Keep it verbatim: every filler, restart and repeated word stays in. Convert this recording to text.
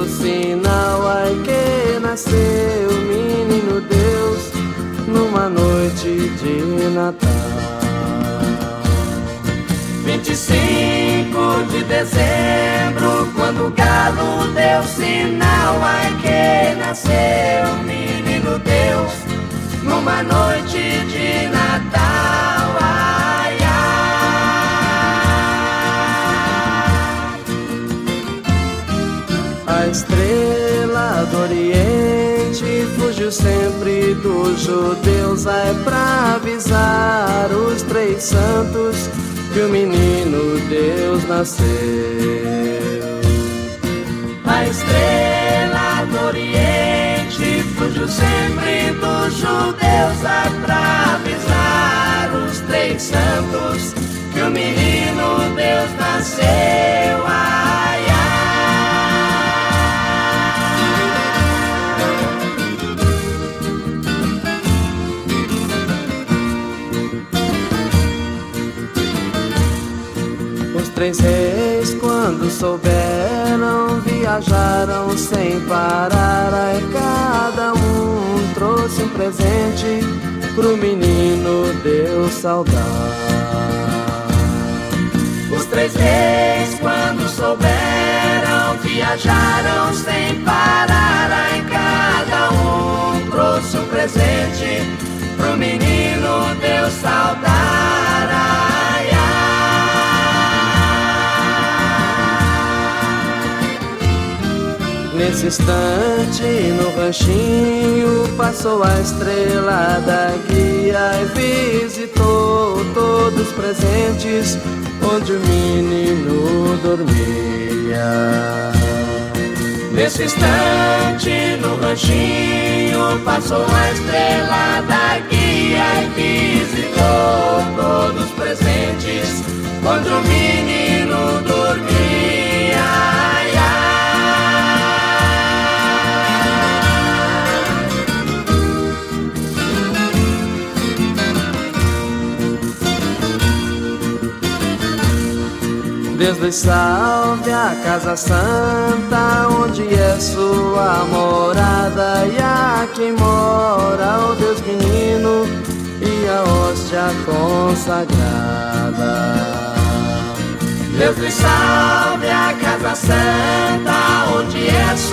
deu sinal, ai que nasceu o menino Deus numa noite de Natal. vinte e cinco de dezembro, quando o galo deu sinal, ai que nasceu o menino Deus numa noite de Natal. Ai, ai. A estrela do Oriente fugiu sempre dos judeus, ai pra avisar os três santos que o menino Deus nasceu. A estrela do Oriente fugiu sempre dos judeus, ai pra avisar os três santos que o menino Deus nasceu. Ai, ai. Os três reis, quando souberam, viajaram sem parar, ai cada um trouxe um presente pro menino Deus saudar. Os três reis, quando souberam, viajaram sem parar, ai cada um trouxe um presente pro menino Deus saudar. Ai, ai. Nesse instante, no ranchinho, passou a estrela da guia e visitou todos os presentes onde o menino dormia. Nesse instante, no ranchinho, passou a estrela da guia e visitou todos os presentes onde o menino dormia. Ai, ai. Deus lhe salve a casa santa, onde é sua morada, e aqui mora o Deus menino e a hóstia consagrada. Deus lhe salve a casa santa, onde é